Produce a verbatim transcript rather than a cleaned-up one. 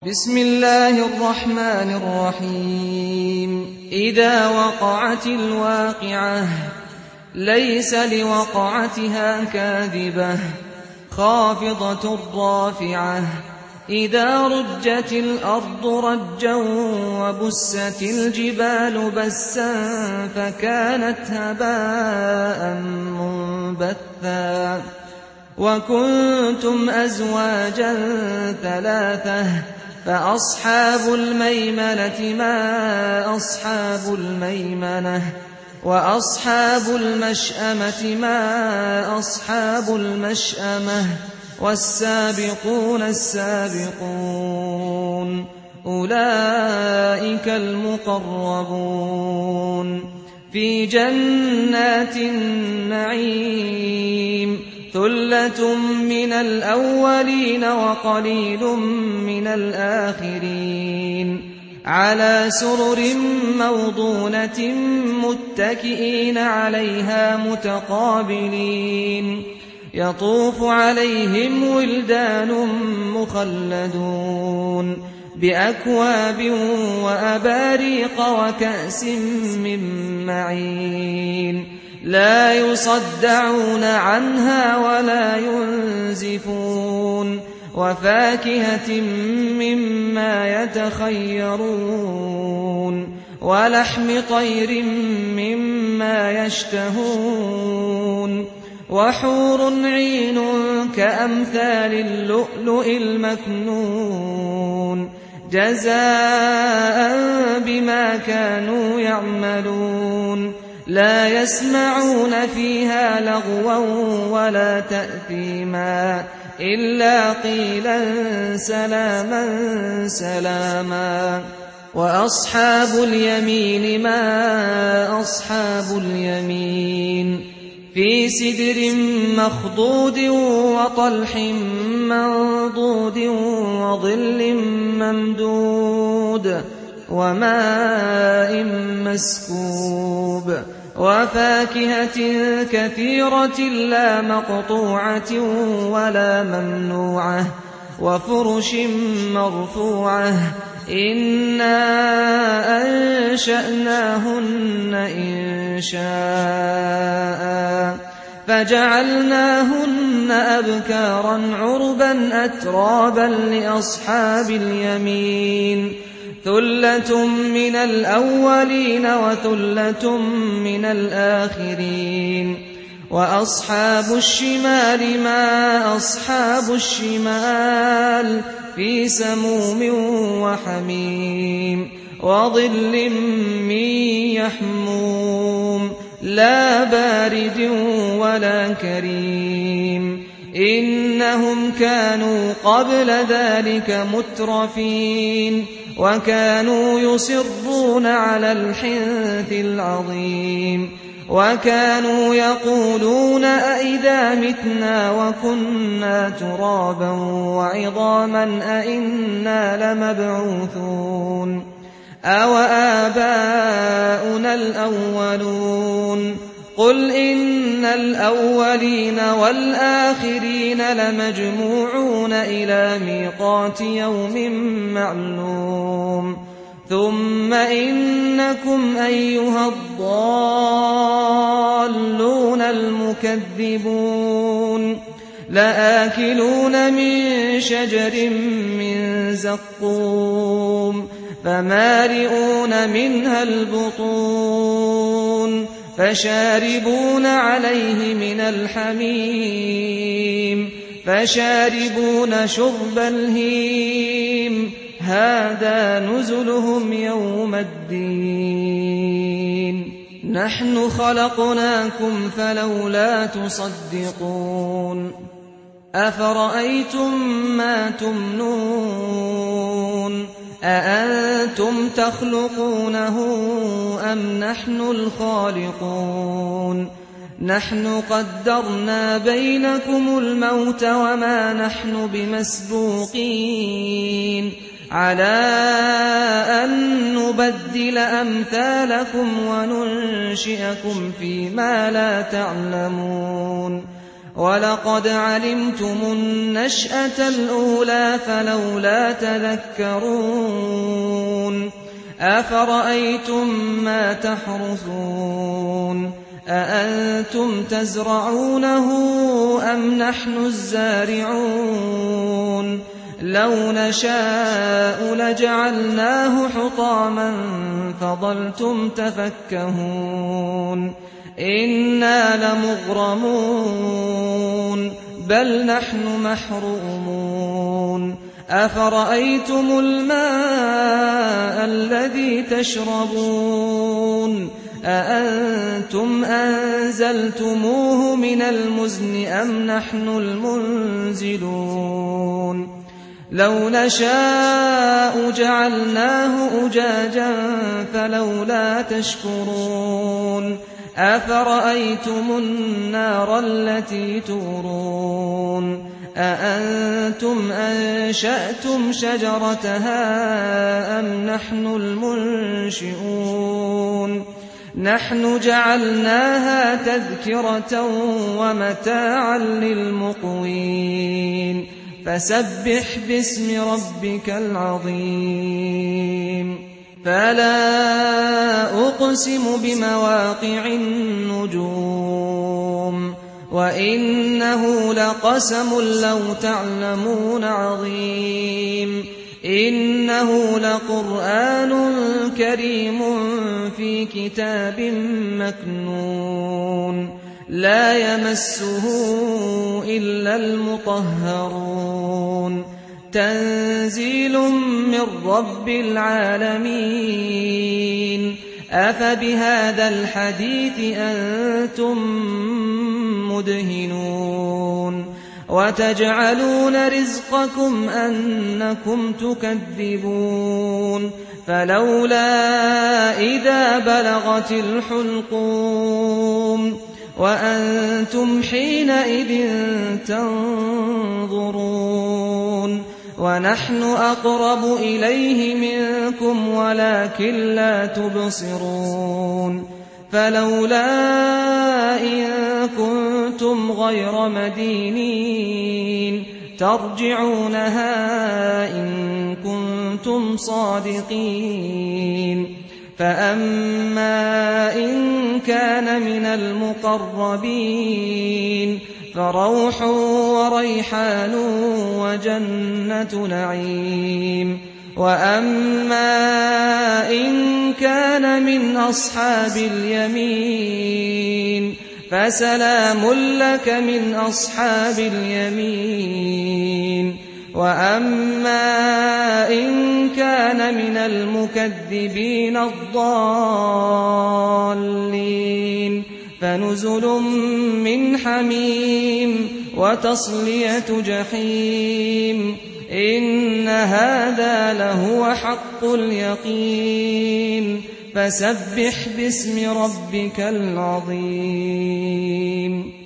بسم الله الرحمن الرحيم إذا وقعت الواقعة ليس لوقعتها كاذبة خافضة رافعة إذا رجت الأرض رجا وبست الجبال بسا فكانت هباء منبثا وكنتم أزواجا ثلاثة فأصحاب الميمنة ما أصحاب الميمنة وأصحاب المشأمة ما أصحاب المشأمة والسابقون السابقون أولئك المقربون في جنات النعيم ثلة من الأولين وقليل من الآخرين على سرر موضونة متكئين عليها متقابلين يطوف عليهم ولدان مخلدون بأكواب وأباريق وكأس من معين لا يصدعون عنها ولا ينزفون وفاكهة مما يتخيرون ولحم طير مما يشتهون وحور عين كأمثال اللؤلؤ المكنون جزاء بما كانوا يعملون لا يسمعون فيها لغوا ولا تأثيما إلا قيلا سلاما سلاما وأصحاب اليمين ما أصحاب اليمين في سدر مخضود وطلح منضود وظل ممدود وماء مسكوب وفاكهة كثيرة لا مقطوعة ولا ممنوعة وفرش مرفوعة إنا أنشأناهن إنشاء فجعلناهن أبكارا عربا أترابا لأصحاب اليمين ثلة من الأولين وثلة من الآخرين وأصحاب الشمال ما أصحاب الشمال في سموم وحميم وظل من يحموم لا بارد ولا كريم إنهم كانوا قبل ذلك مترفين وكانوا يصرون على الحنث العظيم وكانوا يقولون أئذا متنا وكنا ترابا وعظاما أئنا لمبعوثون أو آباؤنا الأولون قل إن الأولين والآخرين لمجموعون إلى ميقات يوم معلوم ثم إنكم أيها الضالون المكذبون لآكلون من شجر من زقوم فمالئون منها البطون فشاربون عليه من الحميم فشاربون شرب الهيم هذا نزلهم يوم الدين نحن خلقناكم فلولا تصدقون أفرأيتم ما تمنون أأنتم تخلقونه أم نحن الخالقون نحن قدرنا بينكم الموت وما نحن بمسبوقين على أن نبدل أمثالكم وننشئكم فيما لا تعلمون ولقد علمتم النشأة الأولى فلولا تذكرون أفرأيتم ما تحرثون أأنتم تزرعونه أم نحن الزارعون لو نشاء لجعلناه حطاما فظلتم تفكهون إنا لمغرمون بل نحن محرومون أفرأيتم الماء الذي تشربون أأنتم أنزلتموه من المزن أم نحن المنزلون لو نشاء جعلناه أجاجا فلولا تشكرون أفرأيتم النار التي تورون أأنتم أنشأتم شجرتها أم نحن المنشئون نحن جعلناها تذكرة ومتاعا للمقوين فسبح باسم ربك العظيم فلا أقسم بمواقع النجوم وإنه لقسم لو تعلمون عظيم إنه لقرآن كريم في كتاب مكنون لا يمسه إلا المطهرون تنزيل من رب العالمين أفبهذا الحديث أنتم مدهنون وتجعلون رزقكم أنكم تكذبون فلولا إذا بلغت الحلقوم وأنتم حينئذ تنظرون ونحن أقرب إليه منكم ولكن لا تبصرون فلولا إن كنتم غير مدينين ترجعونها إن كنتم صادقين فأما إن كان من المقربين فروح وريحان وجنة نعيم وأما إن كان من أصحاب اليمين فسلام لك من أصحاب اليمين وأما إن كان من المكذبين الضالين فنزل من حميم وتصلية جحيم إن هذا لهو حق اليقين فسبح باسم ربك العظيم